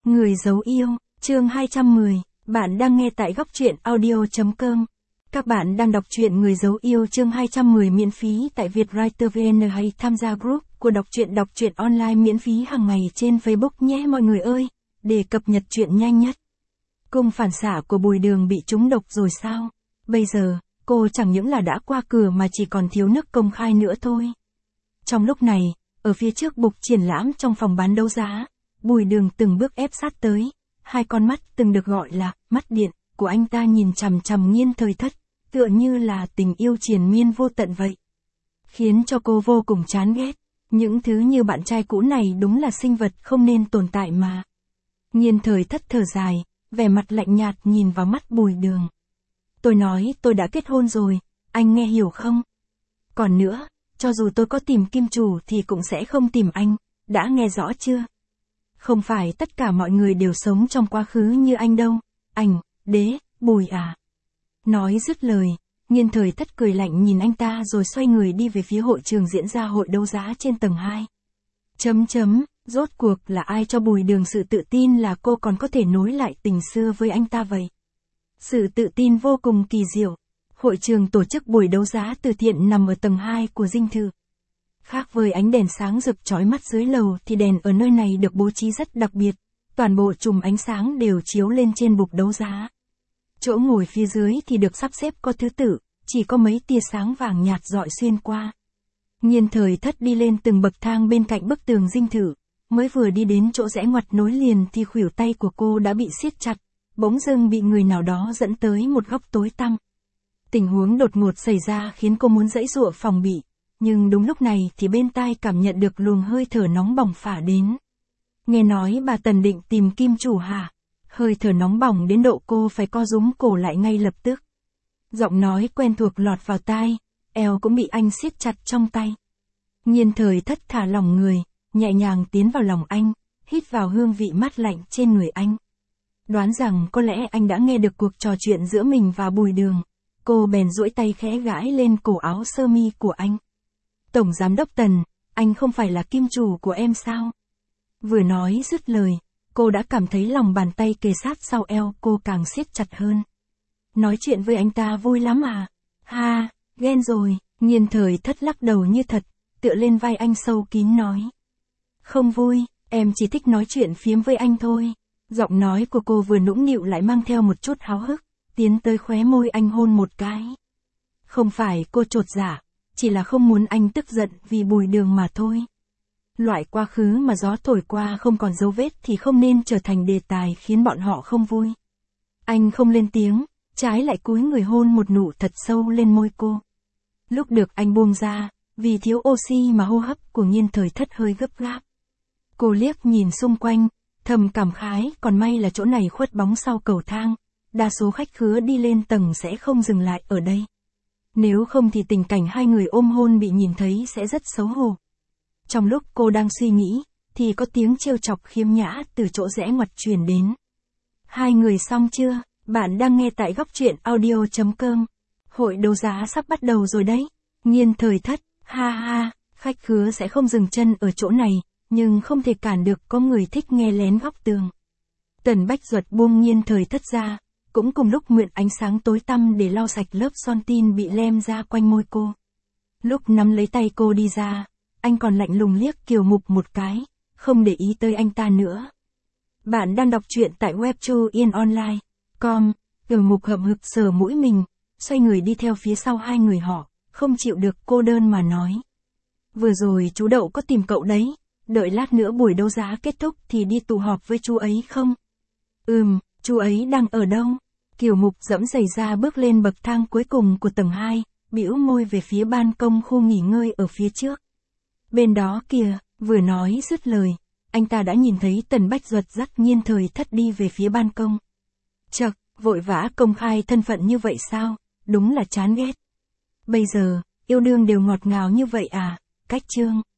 Người giấu yêu, chương 210, bạn đang nghe tại góc truyện audio.com. Các bạn đang đọc truyện Người giấu yêu chương 210 miễn phí tại Vietwriter VN hay tham gia group của đọc truyện online miễn phí hàng ngày trên Facebook nhé mọi người ơi, để cập nhật truyện nhanh nhất. Cung phản xạ của Bùi Đường bị trúng độc rồi sao? Bây giờ, cô chẳng những là đã qua cửa mà chỉ còn thiếu nước công khai nữa thôi. Trong lúc này, ở phía trước bục triển lãm trong phòng bán đấu giá, Bùi Đường từng bước ép sát tới, hai con mắt từng được gọi là mắt điện của anh ta nhìn chằm chằm Nhiên Thời Thất, tựa như là tình yêu triền miên vô tận vậy. Khiến cho cô vô cùng chán ghét, những thứ như bạn trai cũ này đúng là sinh vật không nên tồn tại mà. Nhiên Thời Thất thở dài, vẻ mặt lạnh nhạt nhìn vào mắt Bùi Đường. Tôi nói tôi đã kết hôn rồi, anh nghe hiểu không? Còn nữa, cho dù tôi có tìm kim chủ thì cũng sẽ không tìm anh, đã nghe rõ chưa? Không phải tất cả mọi người đều sống trong quá khứ như anh đâu, anh, Đế, Bùi à. Nói dứt lời, Nhiên Thời Thất cười lạnh nhìn anh ta rồi xoay người đi về phía hội trường diễn ra hội đấu giá trên tầng 2. Rốt cuộc là ai cho Bùi Đường sự tự tin là cô còn có thể nối lại tình xưa với anh ta vậy? Sự tự tin vô cùng kỳ diệu. Hội trường tổ chức buổi đấu giá từ thiện nằm ở tầng 2 của dinh thự. Khác với ánh đèn sáng rực chói mắt dưới lầu thì đèn ở nơi này được bố trí rất đặc biệt, toàn bộ chùm ánh sáng đều chiếu lên trên bục đấu giá. Chỗ ngồi phía dưới thì được sắp xếp có thứ tự, chỉ có mấy tia sáng vàng nhạt rọi xuyên qua. Nhiên Thời Thất đi lên từng bậc thang bên cạnh bức tường dinh thự, mới vừa đi đến chỗ rẽ ngoặt nối liền thì khuỷu tay của cô đã bị siết chặt, bỗng dưng bị người nào đó dẫn tới một góc tối tăm. Tình huống đột ngột xảy ra khiến cô muốn giãy giụa phòng bị, nhưng đúng lúc này thì bên tai cảm nhận được luồng hơi thở nóng bỏng phả đến. Nghe nói bà Tần định tìm kim chủ hả? Hơi thở nóng bỏng đến độ cô phải co rúm cổ lại ngay lập tức. Giọng nói quen thuộc lọt vào tai, eo cũng bị anh siết chặt trong tay. Nhiên Thời Thất thả lỏng người, nhẹ nhàng tiến vào lòng anh, hít vào hương vị mát lạnh trên người anh. Đoán rằng có lẽ anh đã nghe được cuộc trò chuyện giữa mình và Bùi Đường. Cô bèn duỗi tay khẽ gãi lên cổ áo sơ mi của anh. Tổng giám đốc Tần, anh không phải là kim chủ của em sao? Vừa nói dứt lời, cô đã cảm thấy lòng bàn tay kề sát sau eo cô càng siết chặt hơn. Nói chuyện với anh ta vui lắm à? Ha, ghen rồi. Nhiên Thời Thất lắc đầu như thật, tựa lên vai anh sâu kín nói. Không vui, em chỉ thích nói chuyện phiếm với anh thôi. Giọng nói của cô vừa nũng nịu lại mang theo một chút háo hức, tiến tới khóe môi anh hôn một cái. Không phải cô chột dạ, chỉ là không muốn anh tức giận vì Bùi Đường mà thôi. Loại quá khứ mà gió thổi qua không còn dấu vết thì không nên trở thành đề tài khiến bọn họ không vui. Anh không lên tiếng, trái lại cúi người hôn một nụ thật sâu lên môi cô. Lúc được anh buông ra, vì thiếu oxy mà hô hấp của Nhiên Thời Thất hơi gấp gáp. Cô liếc nhìn xung quanh, thầm cảm khái, còn may là chỗ này khuất bóng sau cầu thang, đa số khách khứa đi lên tầng sẽ không dừng lại ở đây. Nếu không thì tình cảnh hai người ôm hôn bị nhìn thấy sẽ rất xấu hổ. Trong lúc cô đang suy nghĩ, thì có tiếng trêu chọc khiếm nhã từ chỗ rẽ ngoặt truyền đến. Hai người xong chưa? Bạn đang nghe tại góc truyện audio.com. Hội đấu giá sắp bắt đầu rồi đấy. Nhiên Thời Thất, ha ha, khách khứa sẽ không dừng chân ở chỗ này, nhưng không thể cản được có người thích nghe lén góc tường. Tần Bách Duật buông Nhiên Thời Thất ra, cũng cùng lúc mượn ánh sáng tối tăm để lau sạch lớp son tin bị lem ra quanh môi cô. Lúc nắm lấy tay cô đi ra, anh còn lạnh lùng liếc Kiều Mục một cái, không để ý tới anh ta nữa. Bạn đang đọc truyện tại webtoonline.com, Kiều Mục hậm hực sờ mũi mình, xoay người đi theo phía sau hai người họ, không chịu được cô đơn mà nói. Vừa rồi chú Đậu có tìm cậu đấy, đợi lát nữa buổi đấu giá kết thúc thì đi tụ họp với chú ấy không? Chú ấy đang ở đâu? Kiều Mục dẫm giày ra bước lên bậc thang cuối cùng của tầng 2, bĩu môi về phía ban công khu nghỉ ngơi ở phía trước. Bên đó kìa, vừa nói dứt lời, anh ta đã nhìn thấy Tần Bách Duật dắt Nhiên Thời Thất đi về phía ban công. Chậc, vội vã công khai thân phận như vậy sao? Đúng là chán ghét. Bây giờ, yêu đương đều ngọt ngào như vậy à? Cách chương.